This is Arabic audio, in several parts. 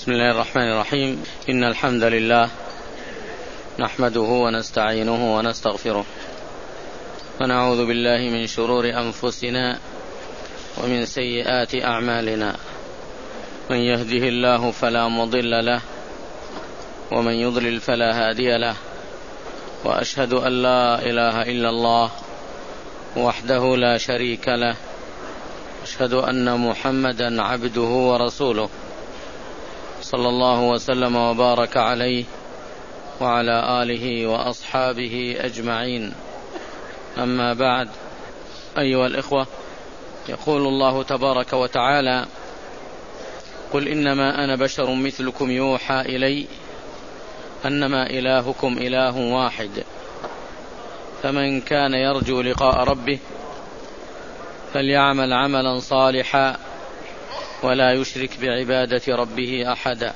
بسم الله الرحمن الرحيم. إن الحمد لله نحمده ونستعينه ونستغفره ونعوذ بالله من شرور أنفسنا ومن سيئات أعمالنا. من يهده الله فلا مضل له ومن يضلل فلا هادي له، وأشهد أن لا إله إلا الله وحده لا شريك له، أشهد أن محمدا عبده ورسوله صلى الله وسلم وبارك عليه وعلى آله وأصحابه أجمعين. أما بعد، أيها الإخوة، يقول الله تبارك وتعالى: قل إنما أنا بشر مثلكم يوحى إلي أنما إلهكم إله واحد، فمن كان يرجو لقاء ربه فليعمل عملا صالحا ولا يشرك بعبادة ربه أحدا.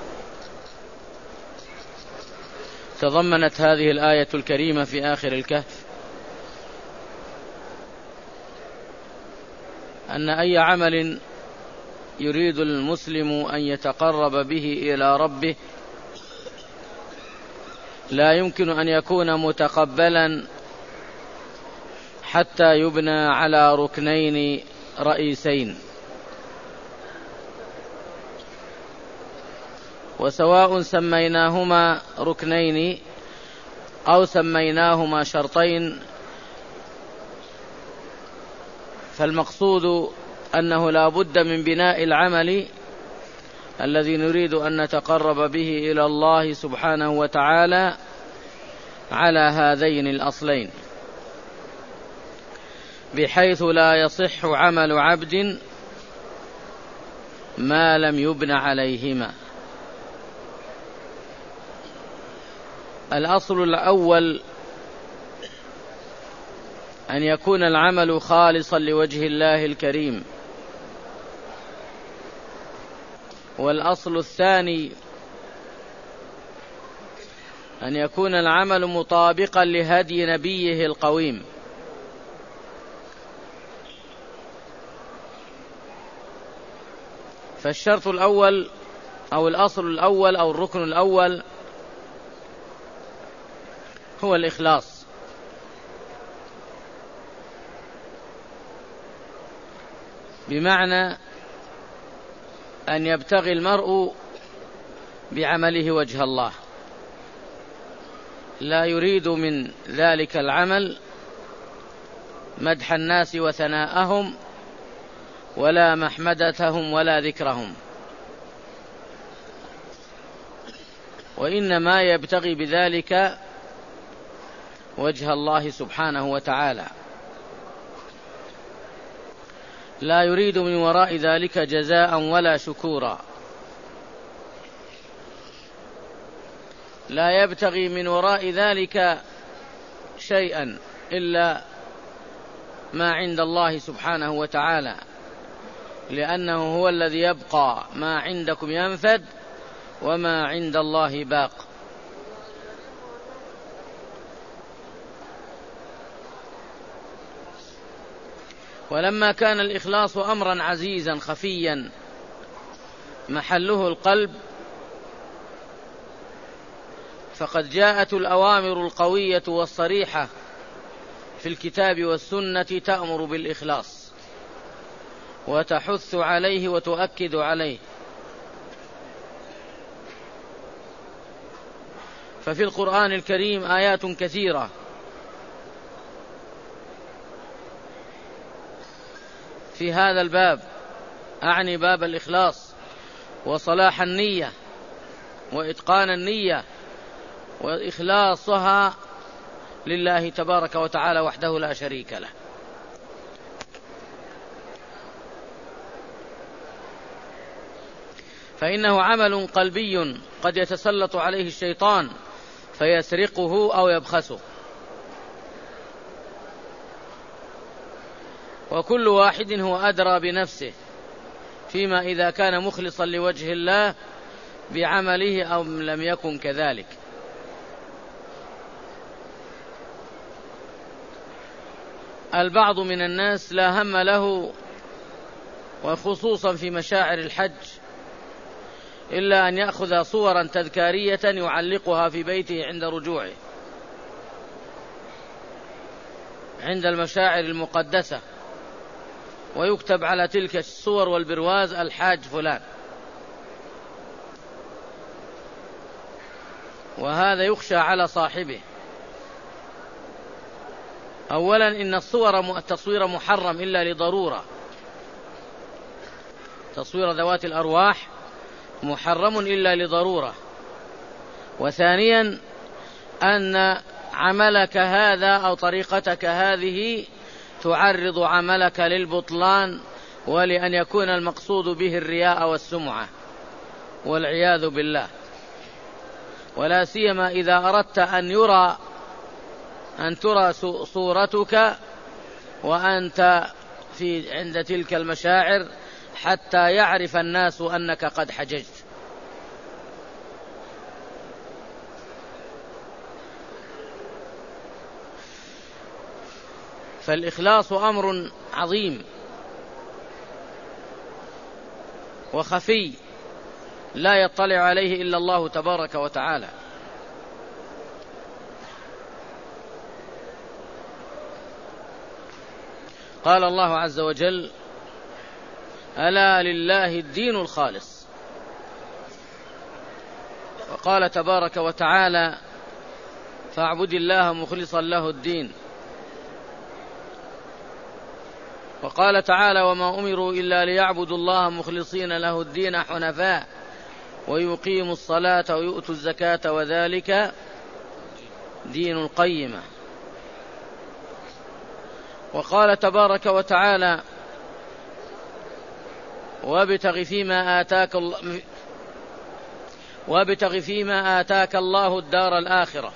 تضمنت هذه الآية الكريمة في آخر الكهف أن أي عمل يريد المسلم أن يتقرب به إلى ربه لا يمكن أن يكون متقبلا حتى يبنى على ركنين رئيسين، وسواء سميناهما ركنين أو سميناهما شرطين، فالمقصود أنه لا بد من بناء العمل الذي نريد أن نتقرب به إلى الله سبحانه وتعالى على هذين الأصلين، بحيث لا يصح عمل عبد ما لم يبن عليهما. الأصل الأول أن يكون العمل خالصا لوجه الله الكريم، والأصل الثاني أن يكون العمل مطابقا لهدي نبيه القويم. فالشرط الأول أو الأصل الأول أو الركن الأول هو الإخلاص، بمعنى أن يبتغي المرء بعمله وجه الله، لا يريد من ذلك العمل مدح الناس وثناءهم ولا محمدتهم ولا ذكرهم، وإنما يبتغي بذلك وجه الله سبحانه وتعالى، لا يريد من وراء ذلك جزاء ولا شكورا، لا يبتغي من وراء ذلك شيئا إلا ما عند الله سبحانه وتعالى، لأنه هو الذي يبقى، ما عندكم ينفد وما عند الله باق. ولما كان الإخلاص أمرا عزيزا خفيا محله القلب، فقد جاءت الأوامر القوية والصريحة في الكتاب والسنة تأمر بالإخلاص وتحث عليه وتؤكد عليه. ففي القرآن الكريم آيات كثيرة في هذا الباب، أعني باب الإخلاص وصلاح النية وإتقان النية وإخلاصها لله تبارك وتعالى وحده لا شريك له. فإنه عمل قلبي قد يتسلط عليه الشيطان فيسرقه أو يبخسه، وكل واحد هو أدرى بنفسه فيما إذا كان مخلصا لوجه الله بعمله أو لم يكن كذلك. البعض من الناس لا هم له، وخصوصا في مشاعر الحج، إلا أن يأخذ صورا تذكارية يعلقها في بيته عند رجوعه عند المشاعر المقدسة، ويكتب على تلك الصور والبرواز الحاج فلان. وهذا يخشى على صاحبه. أولا إن التصوير محرم إلا لضرورة، تصوير ذوات الأرواح محرم إلا لضرورة. وثانيا أن عملك هذا أو طريقتك هذه تعرض عملك للبطلان، ولأن يكون المقصود به الرياء والسمعة والعياذ بالله. ولا سيما إذا أردت أن ترى صورتك وأنت عند تلك المشاعر حتى يعرف الناس أنك قد حججت. فالإخلاص أمر عظيم وخفي لا يطلع عليه إلا الله تبارك وتعالى. قال الله عز وجل: ألا لله الدين الخالص. وقال تبارك وتعالى: فاعبد الله مخلصا له الدين. وقال تعالى: وما أمروا إلا ليعبدوا الله مخلصين له الدين حنفاء ويقيموا الصلاة ويؤتوا الزكاة وذلك دين القيمة. وقال تبارك وتعالى: وابتغ فيما آتاك الله الدار الآخرة.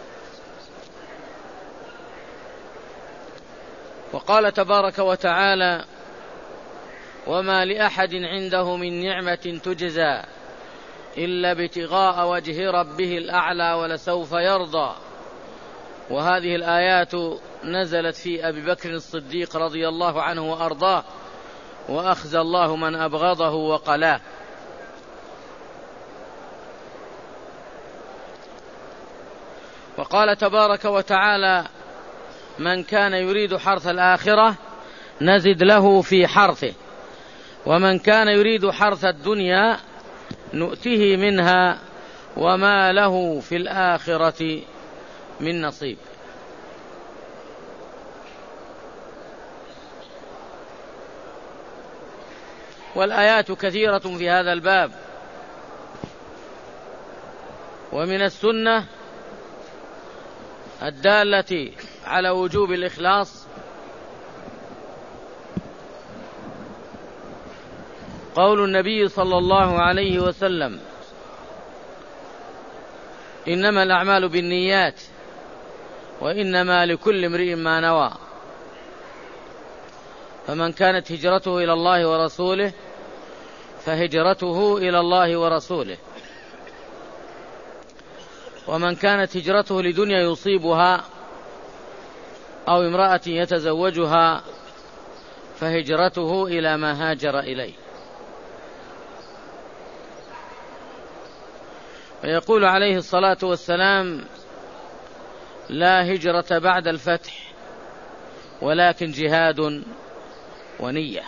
وقال تبارك وتعالى: وما لأحد عنده من نعمة تجزى إلا ابتغاء وجه ربه الأعلى ولسوف يرضى. وهذه الآيات نزلت في أبي بكر الصديق رضي الله عنه وأرضاه، وأخزى الله من أبغضه وقلاه. وقال تبارك وتعالى: من كان يريد حرث الآخرة نزد له في حرثه، ومن كان يريد حرث الدنيا نؤته منها وما له في الآخرة من نصيب. والآيات كثيرة في هذا الباب. ومن السنة الدالة على وجوب الإخلاص قول النبي صلى الله عليه وسلم: إنما الأعمال بالنيات وإنما لكل امرئ ما نوى. فمن كانت هجرته إلى الله ورسوله فهجرته إلى الله ورسوله، ومن كانت هجرته لدنيا يصيبها أو امرأة يتزوجها فهجرته إلى ما هاجر إليه. ويقول عليه الصلاة والسلام: لا هجرة بعد الفتح ولكن جهاد ونية.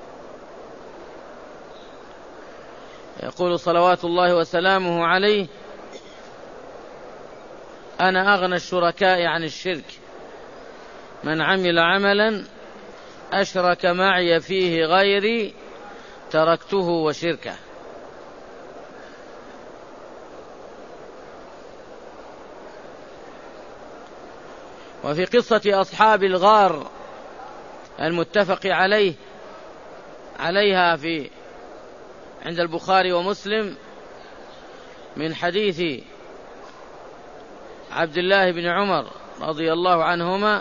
يقول صلوات الله وسلامه عليه: أنا أغنى الشركاء عن الشرك، من عمل عملا أشرك معي فيه غيري تركته وشركه. وفي قصة أصحاب الغار المتفق عليها عند البخاري ومسلم من حديث عبد الله بن عمر رضي الله عنهما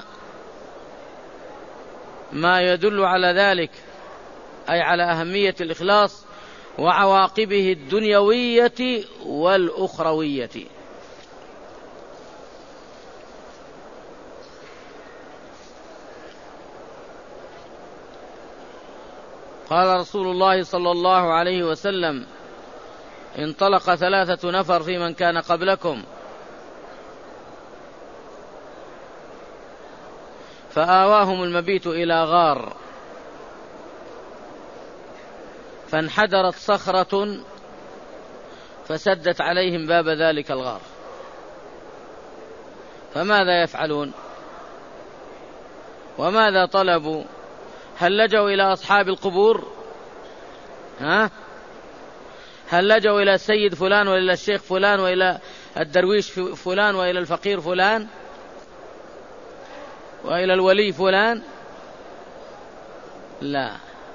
ما يدل على ذلك، أي على أهمية الإخلاص وعواقبه الدنيوية والأخروية. قال رسول الله صلى الله عليه وسلم: انطلق 3 نفر في من كان قبلكم فآواهم المبيت إلى غار فانحدرت صخرة فسدت عليهم باب ذلك الغار، فماذا يفعلون وماذا طلبوا؟ هل لجوا إلى أصحاب القبور؟ هل لجوا إلى السيد فلان وإلى الشيخ فلان وإلى الدرويش فلان وإلى الفقير فلان وإلى الولي فلان؟ لا،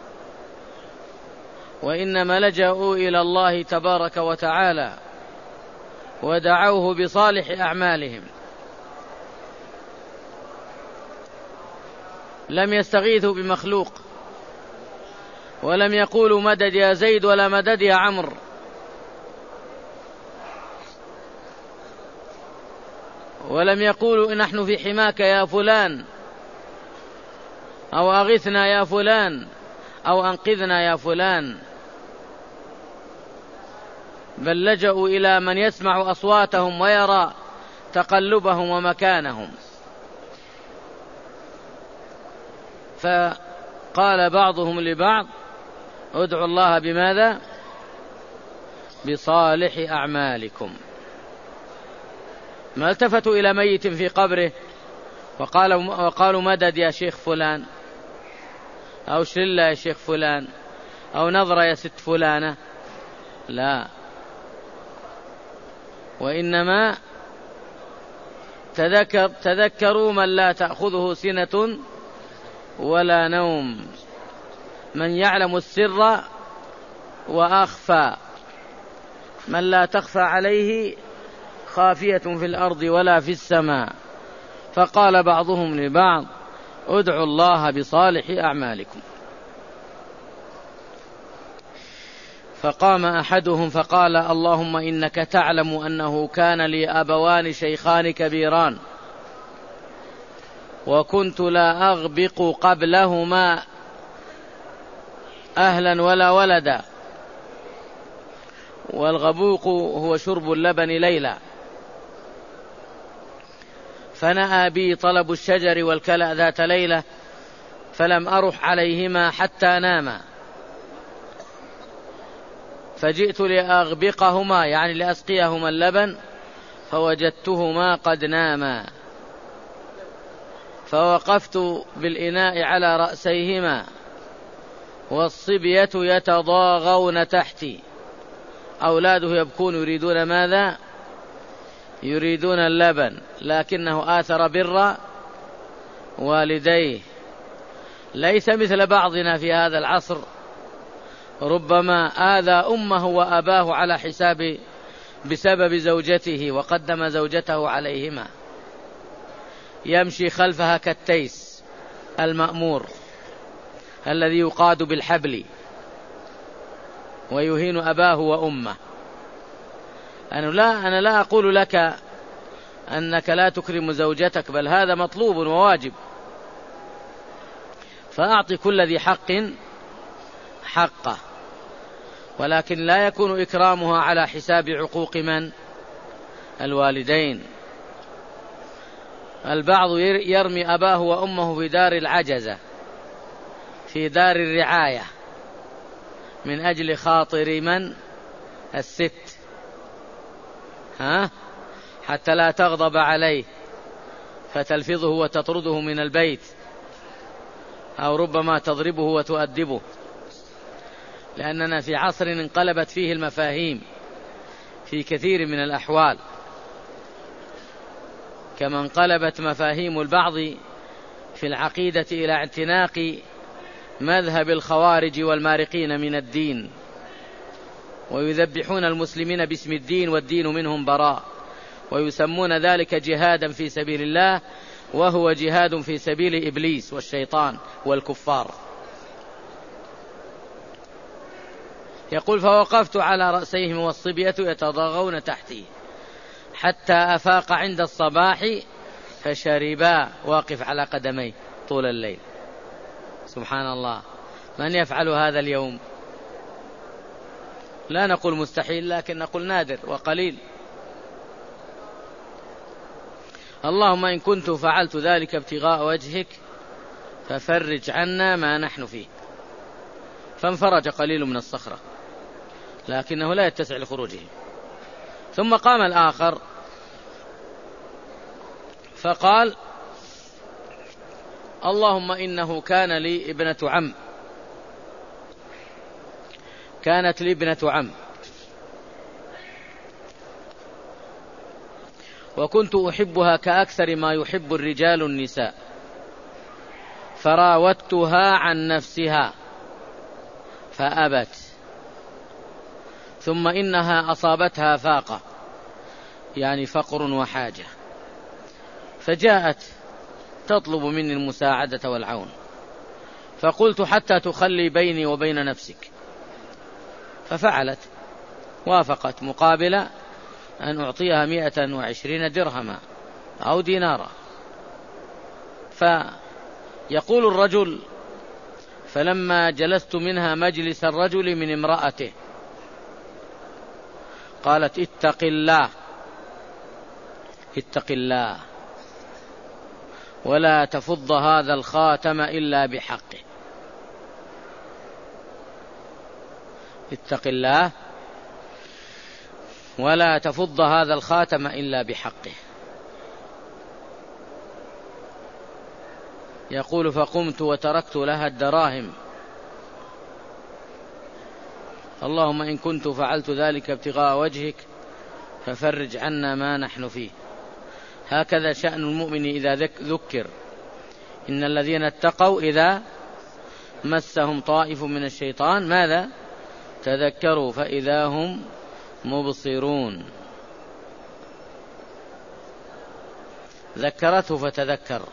وإنما لجأوا إلى الله تبارك وتعالى ودعوه بصالح أعمالهم، لم يستغيثوا بمخلوق، ولم يقولوا مدد يا زيد ولا مدد يا عمرو، ولم يقولوا نحن في حماك يا فلان، أو أغثنا يا فلان، أو أنقذنا يا فلان، بل لجأوا إلى من يسمع أصواتهم ويرى تقلبهم ومكانهم. فقال بعضهم لبعض ادعوا الله بماذا؟ بصالح أعمالكم. ما التفتوا إلى ميت في قبره وقالوا مدد يا شيخ فلان، أو شلة يا شيخ فلان، أو نظرة يا ست فلانة، لا، وإنما تذكروا من لا تأخذه سنة ولا نوم، من يعلم السر وأخفى، من لا تخفى عليه خافية في الأرض ولا في السماء. فقال بعضهم لبعض ادعوا الله بصالح أعمالكم. فقام أحدهم فقال اللهم إنك تعلم أنه كان لي أبوان شيخان كبيران، وكنت لا أغبق قبلهما أهلا ولا ولدا، والغبوق هو شرب اللبن ليلا، فنأى بي طلب الشجر والكلأ ذات ليلة، فلم أرح عليهما حتى ناما، فجئت لأغبقهما يعني لأسقيهما اللبن، فوجدتهما قد ناما، فوقفت بالإناء على رأسيهما، والصبية يتضاغون تحتي، أولاده يبكون يريدون ماذا؟ يريدون اللبن، لكنه آثر بر والديه، ليس مثل بعضنا في هذا العصر، ربما آذى أمه وأباه على حساب بسبب زوجته وقدم زوجته عليهما، يمشي خلفها كالتيس المأمور الذي يقاد بالحبل ويهين أباه وأمه. أنا لا أقول لك أنك لا تكرم زوجتك، بل هذا مطلوب وواجب، فأعطي كل ذي حق حقه، ولكن لا يكون إكرامها على حساب عقوق من؟ الوالدين. البعض يرمي أباه وأمه في دار العجزة، في دار الرعاية، من أجل خاطر من؟ الست، حتى لا تغضب عليه فتلفظه وتطرده من البيت، أو ربما تضربه وتؤدبه، لأننا في عصر انقلبت فيه المفاهيم في كثير من الأحوال، كما انقلبت مفاهيم البعض في العقيدة إلى اعتناق مذهب الخوارج والمارقين من الدين، ويذبحون المسلمين باسم الدين والدين منهم براء، ويسمون ذلك جهادا في سبيل الله، وهو جهاد في سبيل إبليس والشيطان والكفار. يقول فوقفت على رأسيهم والصبية يتضاغون تحتي حتى أفاق عند الصباح فشربا، واقف على قدميه طول الليل. سبحان الله، من يفعل هذا اليوم؟ لا نقول مستحيل لكن نقول نادر وقليل. اللهم إن كنت فعلت ذلك ابتغاء وجهك ففرج عنا ما نحن فيه. فانفرج قليل من الصخرة لكنه لا يتسع لخروجه. ثم قام الآخر فقال اللهم إنه كان لي ابنة عم، كانت لي ابنة عم وكنت أحبها كأكثر ما يحب الرجال النساء، فراودتها عن نفسها فأبت، ثم إنها أصابتها فاقة يعني فقر وحاجة، فجاءت تطلب مني المساعدة والعون، فقلت حتى تخلي بيني وبين نفسك، ففعلت، وافقت مقابل أن أعطيها 120 درهما أو دينارا. فيقول الرجل فلما جلست منها مجلس الرجل من امرأته قالت اتق الله اتق الله ولا تفض هذا الخاتم إلا بحقه. اتق الله ولا تفض هذا الخاتم إلا بحقه. يقول فقمت وتركت لها الدراهم. اللهم إن كنت فعلت ذلك ابتغاء وجهك ففرج عنا ما نحن فيه. هكذا شأن المؤمن إذا ذكر. إن الذين اتقوا إذا مسهم طائف من الشيطان ماذا؟ تذكروا فإذا هم مبصرون. ذكرته فتذكر،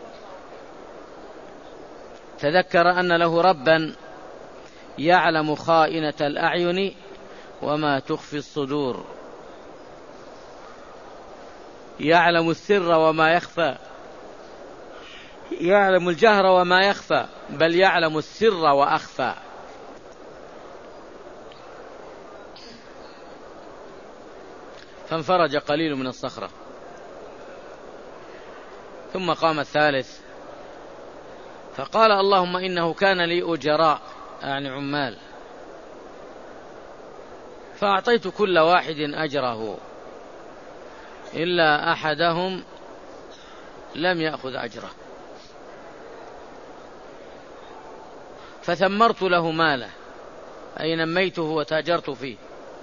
تذكر أن له ربا يعلم خائنة الأعين وما تخفي الصدور، يعلم السر وما يخفى، يعلم الجهر وما يخفى، بل يعلم السر وأخفى. فانفرج قليل من الصخرة. ثم قام الثالث فقال اللهم إنه كان لي أجراء يعني عمال، فأعطيت كل واحد أجره إلا أحدهم لم يأخذ أجره، فثمرت له ماله أي نميته وتاجرت فيه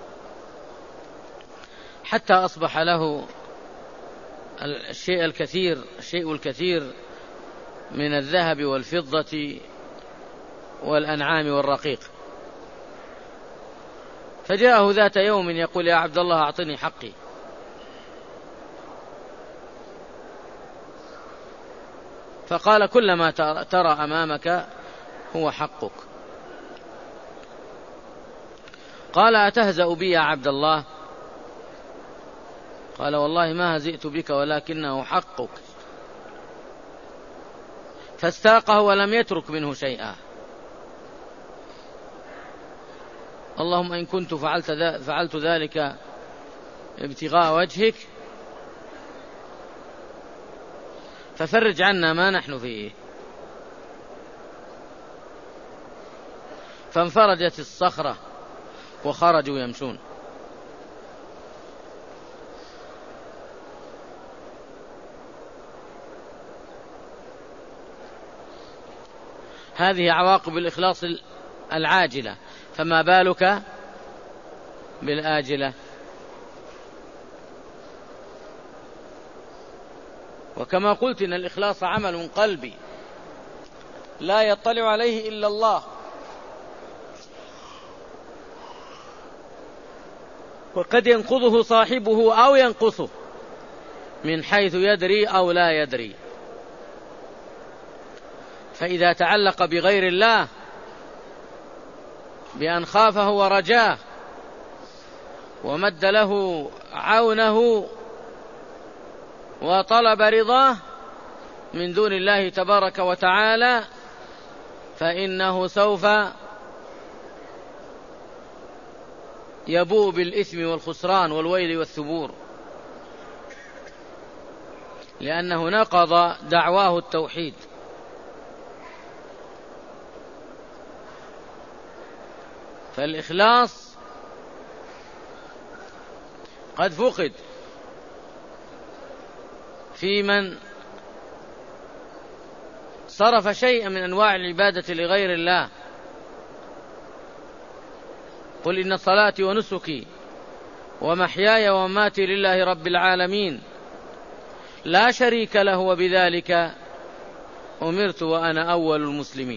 حتى أصبح له الشيء الكثير من الذهب والفضة والأنعام والرقيق. فجاءه ذات يوم يقول يا عبد الله أعطني حقي، فقال كل ما ترى أمامك هو حقك. قال أتهزأ بي يا عبد الله؟ قال والله ما هزئت بك ولكنه حقك. فاستاقه ولم يترك منه شيئا. اللهم إن كنت فعلت ذلك ابتغاء وجهك ففرج عنا ما نحن فيه. فانفرجت الصخرة وخرجوا يمشون. هذه عواقب الإخلاص العاجلة، فما بالك بالآجلة؟ وكما قلت إن الإخلاص عمل قلبي لا يطلع عليه إلا الله، وقد ينقضه صاحبه أو ينقصه من حيث يدري أو لا يدري. فإذا تعلق بغير الله بأن خافه ورجاه ومد له عونه وطلب رضاه من دون الله تبارك وتعالى، فإنه سوف يبوء بالإثم والخسران والويل والثبور، لأنه نقض دعواه التوحيد. فالإخلاص قد فقد في من صرف شيئا من أنواع العبادة لغير الله. قل إن صلاتي ونسكي ومحياي ومماتي لله رب العالمين لا شريك له وبذلك أمرت وأنا أول المسلمين.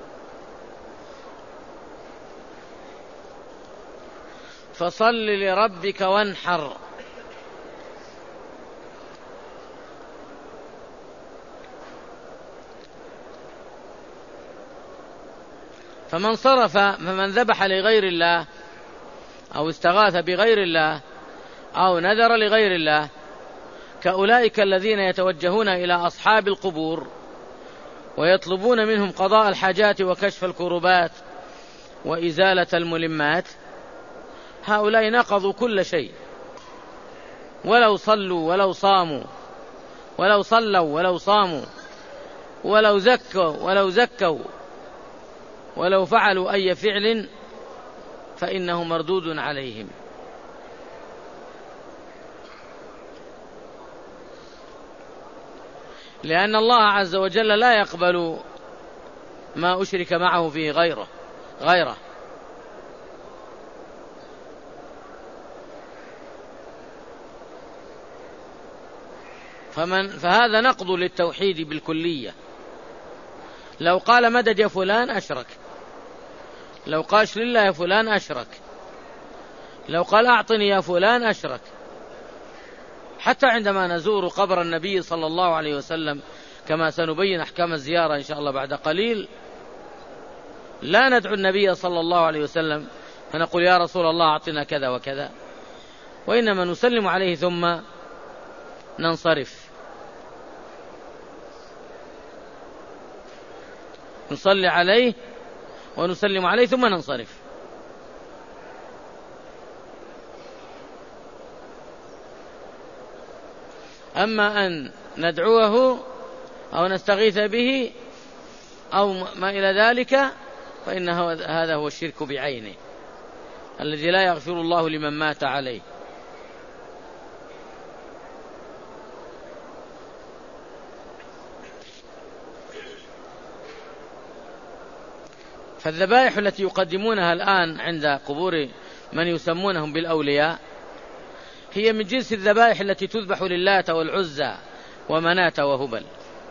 فصل لربك وانحر. فمن ذبح لغير الله أو استغاث بغير الله أو نذر لغير الله كأولئك الذين يتوجهون إلى أصحاب القبور ويطلبون منهم قضاء الحاجات وكشف الكربات وإزالة الملمات، هؤلاء نقضوا كل شيء، ولو صلوا ولو صاموا ولو صلوا ولو صاموا ولو زكوا ولو فعلوا أي فعل فإنه مردود عليهم. لأن الله عز وجل لا يقبل ما أشرك معه فيه غيره. فهذا نقض للتوحيد بالكلية. لو قال مدد يا فلان أشرك، لو قاش لله يا فلان أشرك، لو قال أعطني يا فلان أشرك. حتى عندما نزور قبر النبي صلى الله عليه وسلم كما سنبين أحكام الزيارة إن شاء الله بعد قليل، لا ندعو النبي صلى الله عليه وسلم فنقول يا رسول الله أعطنا كذا وكذا، وإنما نسلم عليه ثم ننصرف، نصلي عليه ونسلم عليه ثم ننصرف. أما أن ندعوه أو نستغيث به أو ما إلى ذلك فإن هذا هو الشرك بعينه الذي لا يغفر الله لمن مات عليه. فالذبائح التي يقدمونها الآن عند قبور من يسمونهم بالأولياء هي من جنس الذبائح التي تذبح للات والعزى ومناة وهبل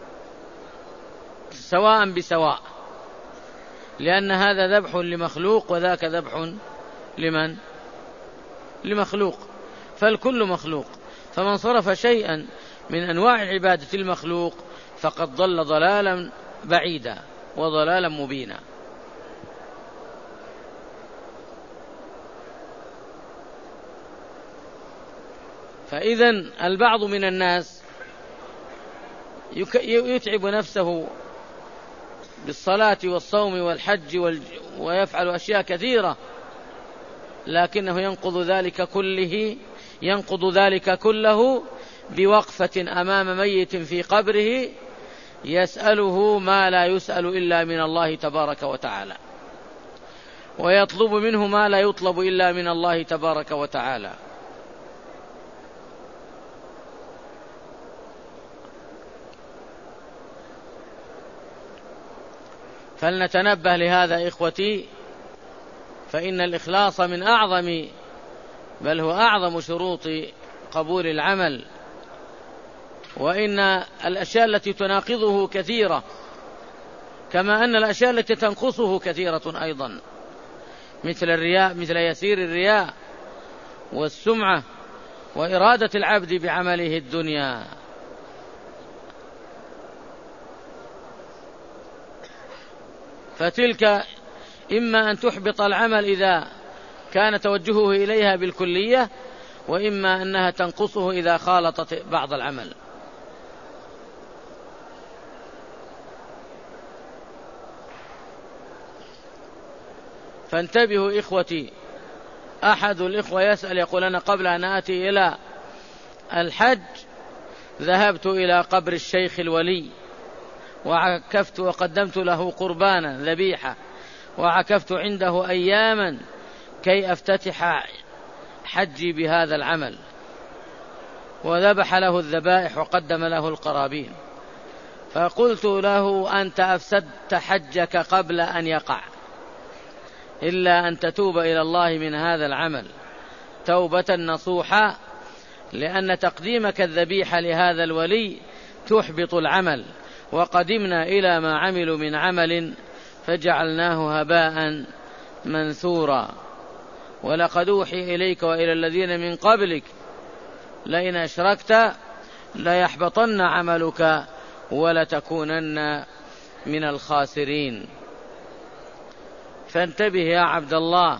سواء بسواء، لأن هذا ذبح لمخلوق وذاك ذبح لمخلوق، فالكل مخلوق. فمن صرف شيئا من أنواع عبادة المخلوق فقد ضل ضلالا بعيدا وضلالا مبينا. فإذن البعض من الناس يتعب نفسه بالصلاة والصوم والحج ويفعل أشياء كثيرة، لكنه ينقض ذلك كله بوقفة أمام ميت في قبره يسأله ما لا يسأل إلا من الله تبارك وتعالى، ويطلب منه ما لا يطلب إلا من الله تبارك وتعالى. فلنتنبه لهذا إخوتي، فإن الإخلاص من أعظم بل هو أعظم شروط قبول العمل، وإن الأشياء التي تناقضه كثيرة كما أن الأشياء التي تنقصه كثيرة أيضا، مثل الرياء، مثل يسير الرياء والسمعة وإرادة العبد بعمله الدنيا. فتلك إما أن تحبط العمل إذا كان توجهه إليها بالكلية، وإما أنها تنقصه إذا خالطت بعض العمل. فانتبهوا إخوتي أحد الإخوة يسأل يقول: أنا قبل أن آتي إلى الحج ذهبت إلى قبر الشيخ الولي وعكفت وقدمت له قربانا ذبيحة، وعكفت عنده أياما كي أفتتح حجي بهذا العمل، وذبح له الذبائح وقدم له القرابين. فقلت له: أنت أفسدت حجك قبل أن يقع، إلا أن تتوب إلى الله من هذا العمل توبة نصوحة، لأن تقديمك الذبيحة لهذا الولي تحبط العمل، وقدمنا إلى ما عملوا من عمل فجعلناه هباء منثورا. ولقد أوحي إليك وإلى الذين من قبلك لئن أشركت ليحبطن عملك ولتكونن من الخاسرين. فانتبه يا عبد الله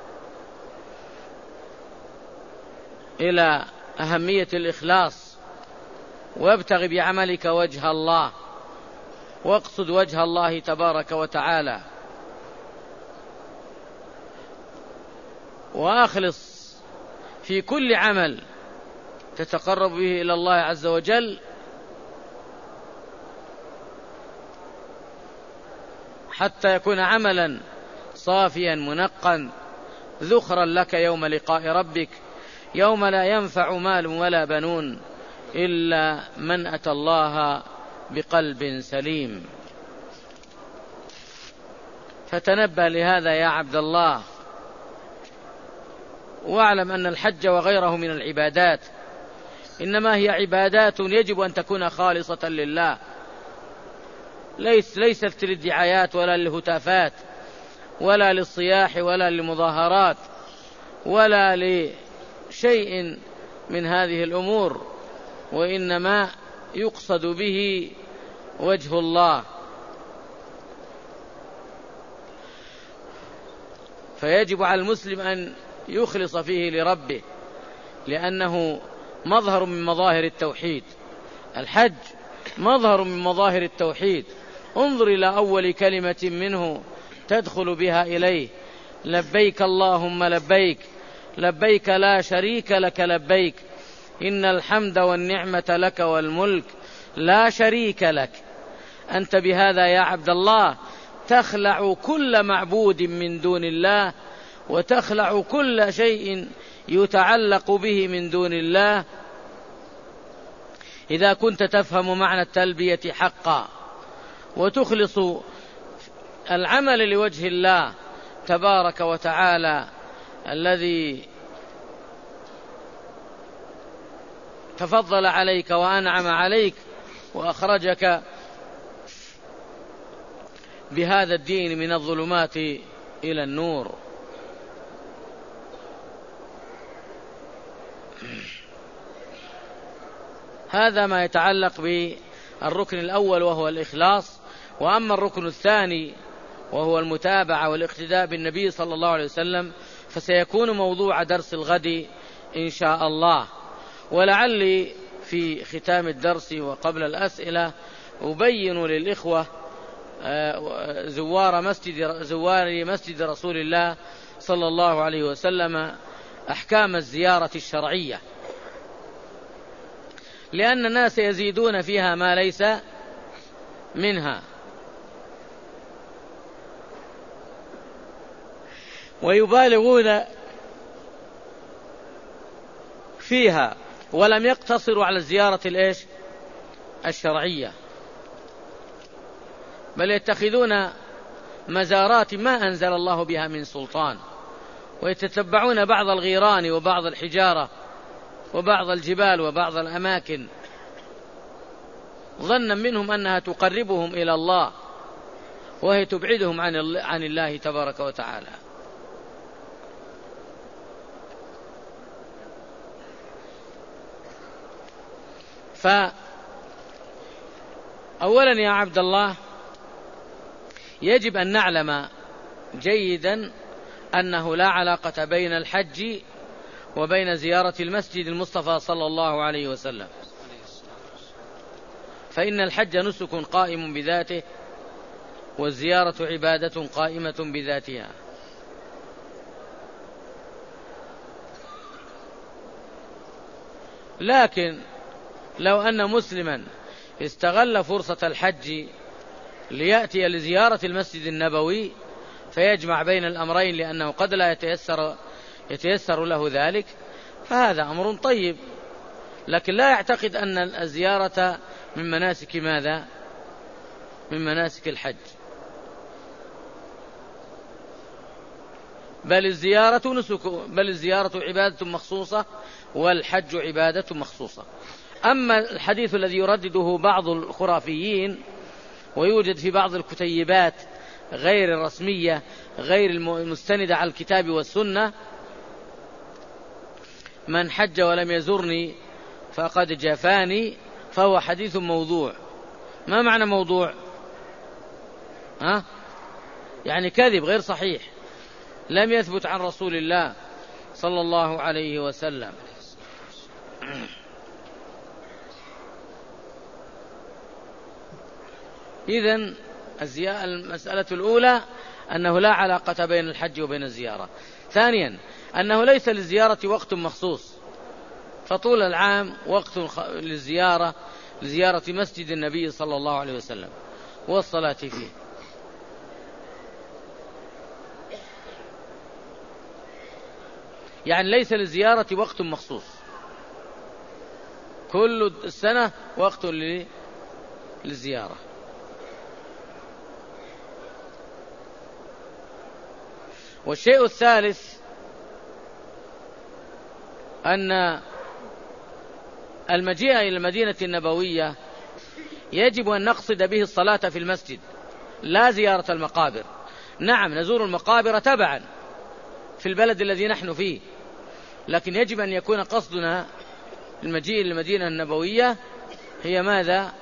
إلى أهمية الإخلاص، وابتغ بعملك وجه الله، واقصد وجه الله تبارك وتعالى، وأخلص في كل عمل تتقرب به إلى الله عز وجل، حتى يكون عملا صافيا منقا ذخرا لك يوم لقاء ربك، يوم لا ينفع مال ولا بنون إلا من أتى الله بقلب سليم. فتنبه لهذا يا عبد الله، واعلم أن الحج وغيره من العبادات إنما هي عبادات يجب أن تكون خالصة لله، ليست للدعايات ولا للهتافات ولا للصياح ولا للمظاهرات ولا لشيء من هذه الأمور، وإنما يقصد به وجه الله. فيجب على المسلم أن يخلص فيه لربه، لأنه مظهر من مظاهر التوحيد. الحج مظهر من مظاهر التوحيد. انظر إلى أول كلمة منه تدخل بها إليه: لبيك اللهم لبيك، لبيك لا شريك لك لبيك، إن الحمد والنعمة لك والملك لا شريك لك. أنت بهذا يا عبد الله تخلع كل معبود من دون الله، وتخلع كل شيء يتعلق به من دون الله، إذا كنت تفهم معنى التلبية حقا، وتخلص العمل لوجه الله تبارك وتعالى الذي تفضل عليك وأنعم عليك وأخرجك بهذا الدين من الظلمات إلى النور. هذا ما يتعلق بالركن الأول وهو الإخلاص. وأما الركن الثاني وهو المتابعة والاقتداء بالنبي صلى الله عليه وسلم فسيكون موضوع درس الغد إن شاء الله. ولعلي في ختام الدرس وقبل الأسئلة أبين للإخوة زوار مسجد رسول الله صلى الله عليه وسلم أحكام الزيارة الشرعية، لأن الناس يزيدون فيها ما ليس منها، ويبالغون فيها، ولم يقتصروا على الزيارة الشرعية، بل يتخذون مزارات ما أنزل الله بها من سلطان، ويتتبعون بعض الغيران وبعض الحجارة وبعض الجبال وبعض الأماكن ظنا منهم أنها تقربهم إلى الله وهي تبعدهم عن الله تبارك وتعالى. فأولا يا عبد الله يجب أن نعلم جيدا أنه لا علاقة بين الحج وبين زيارة المسجد المصطفى صلى الله عليه وسلم، فإن الحج نسك قائم بذاته، والزيارة عبادة قائمة بذاتها. لكن لو أن مسلما استغل فرصة الحج ليأتي لزيارة المسجد النبوي فيجمع بين الأمرين لأنه قد لا يتيسر له ذلك، فهذا أمر طيب، لكن لا يعتقد أن الزيارة من مناسك ماذا؟ من مناسك الحج، بل الزيارة عبادة مخصوصة والحج عبادة مخصوصة. أما الحديث الذي يردده بعض الخرافيين ويوجد في بعض الكتيبات غير الرسمية غير المستندة على الكتاب والسنة: من حج ولم يزرني فقد جفاني، فهو حديث موضوع. ما معنى موضوع؟ يعني كذب غير صحيح، لم يثبت عن رسول الله صلى الله عليه وسلم. إذن المسألة الأولى أنه لا علاقة بين الحج وبين الزيارة. ثانيا أنه ليس للزيارة وقت مخصوص، فطول العام وقت لزيارة مسجد النبي صلى الله عليه وسلم والصلاة فيه. يعني ليس للزيارة وقت مخصوص، كل السنة وقت للزيارة. والشيء الثالث أن المجيء إلى المدينة النبوية يجب أن نقصد به الصلاة في المسجد لا زيارة المقابر. نعم نزور المقابر تبعا في البلد الذي نحن فيه، لكن يجب أن يكون قصدنا المجيء إلى المدينة النبوية هي ماذا؟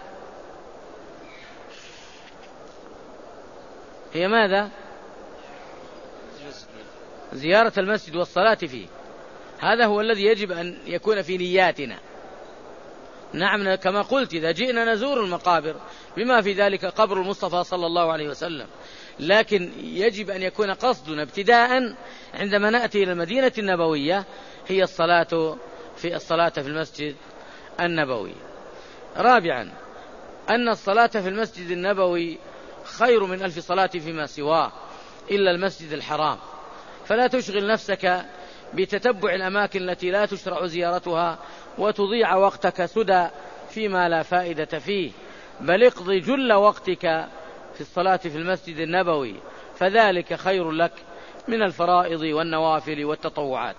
زيارة المسجد والصلاة فيه. هذا هو الذي يجب أن يكون في نياتنا. نعم كما قلت إذا جئنا نزور المقابر بما في ذلك قبر المصطفى صلى الله عليه وسلم، لكن يجب أن يكون قصدنا ابتداء عندما نأتي إلى المدينة النبوية هي الصلاة في المسجد النبوي. رابعا أن الصلاة في المسجد النبوي خير من 1000 صلاة فيما سواه إلا المسجد الحرام، فلا تشغل نفسك بتتبع الأماكن التي لا تشرع زيارتها وتضيع وقتك سدى فيما لا فائدة فيه، بل اقضي جل وقتك في الصلاة في المسجد النبوي، فذلك خير لك من الفرائض والنوافل والتطوعات.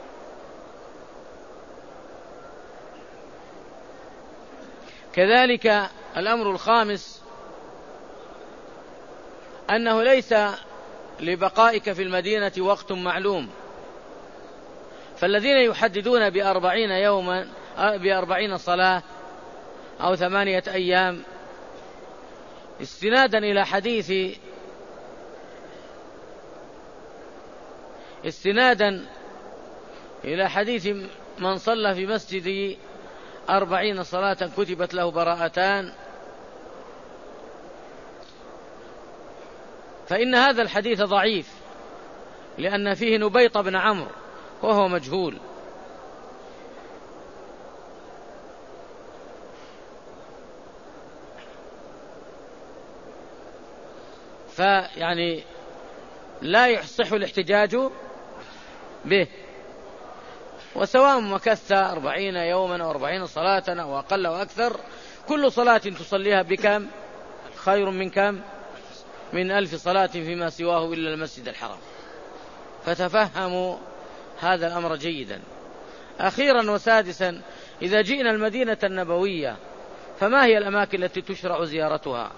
كذلك الأمر الخامس أنه ليس لبقائك في المدينة وقت معلوم، فالذين يحددون ب40 صلاة أو 8 أيام استنادا إلى حديث من صلى في مسجدي 40 صلاة كتبت له براءتان، فإن هذا الحديث ضعيف لأن فيه نبيط بن عمرو وهو مجهول. فيعني لا يصح الاحتجاج به، وسواء مكثت 40 يوما أو 40 صلاة أو أقل أو أكثر، كل صلاة تصليها بكم خير من كم؟ من 1000 صلاة فيما سواه إلا المسجد الحرام. فتفهموا هذا الأمر جيدا. أخيرا وسادسا إذا جئنا المدينة النبوية فما هي الأماكن التي تشرع زيارتها؟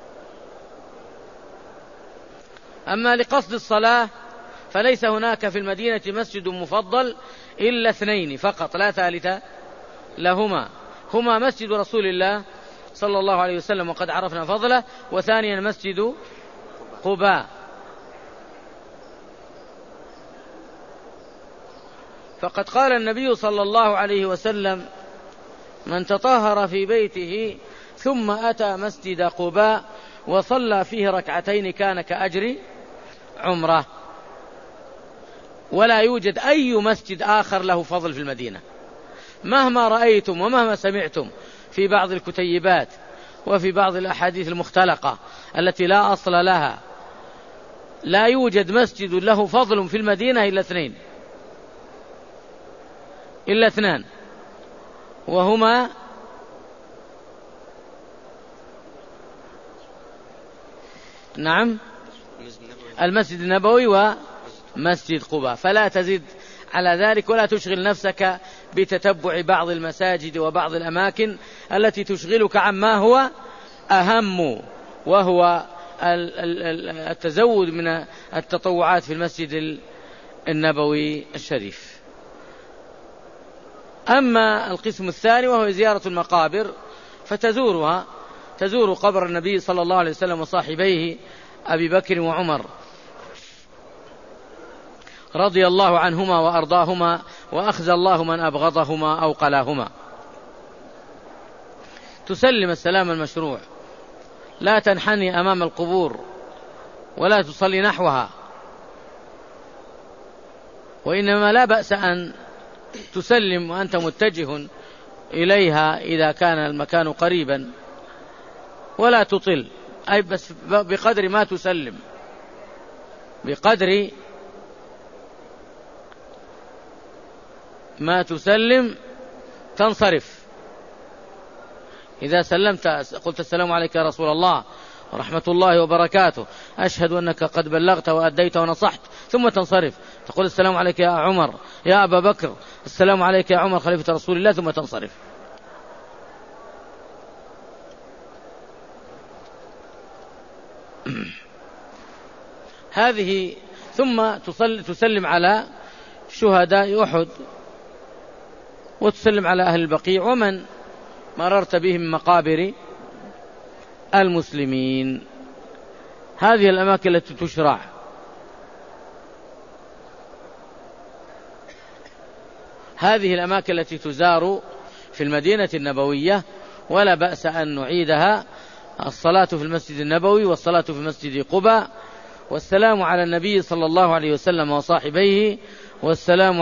أما لقصد الصلاة فليس هناك في المدينة مسجد مفضل إلا 2 فقط لا ثالث لهما، هما مسجد رسول الله صلى الله عليه وسلم وقد عرفنا فضله، وثانيا مسجد قباء. فقد قال النبي صلى الله عليه وسلم: من تطهر في بيته ثم أتى مسجد قباء وصلى فيه 2 كان كأجر عمره. ولا يوجد أي مسجد آخر له فضل في المدينة، مهما رأيتم ومهما سمعتم في بعض الكتيبات وفي بعض الأحاديث المختلقة التي لا أصل لها، لا يوجد مسجد له فضل في المدينة إلا اثنان، وهما نعم المسجد النبوي ومسجد قباء. فلا تزد على ذلك ولا تشغل نفسك بتتبع بعض المساجد وبعض الأماكن التي تشغلك عما هو أهم، وهو التزود من التطوعات في المسجد النبوي الشريف. أما القسم الثاني وهو زيارة المقابر تزور قبر النبي صلى الله عليه وسلم وصاحبيه أبي بكر وعمر رضي الله عنهما وأرضاهما، وأخزى الله من أبغضهما أو قلاهما. تسلم السلام المشروع، لا تنحني أمام القبور ولا تصلي نحوها، وإنما لا بأس أن تسلم وأنت متجه إليها إذا كان المكان قريبا، ولا تطل، أي بس بقدر ما تسلم، بقدر ما تسلم تنصرف. إذا سلمت قلت السلام عليك يا رسول الله ورحمة الله وبركاته، أشهد أنك قد بلغت وأديت ونصحت، ثم تنصرف تقول السلام عليك يا عمر يا أبا بكر، السلام عليك يا عمر خليفة رسول الله، ثم تنصرف. هذه ثم تسلم على شهداء أحد، وتسلم على أهل البقيع ومن مررت بهم من مقابر المسلمين. هذه الأماكن التي تشرع. هذه الأماكن التي تزار في المدينة النبوية، ولا بأس أن نعيدها: الصلاة في المسجد النبوي، والصلاة في مسجد قباء، والسلام على النبي صلى الله عليه وسلم وصاحبيه، والسلام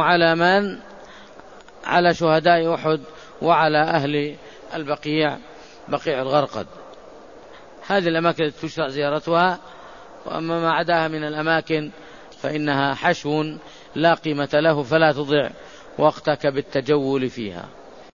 على شهداء أحد وعلى أهل البقيع، بقيع الغرقد. هذه الأماكن التي تشرع زيارتها، وأما ما عداها من الأماكن فإنها حشو لا قيمة له، فلا تضع وقتك بالتجول فيها.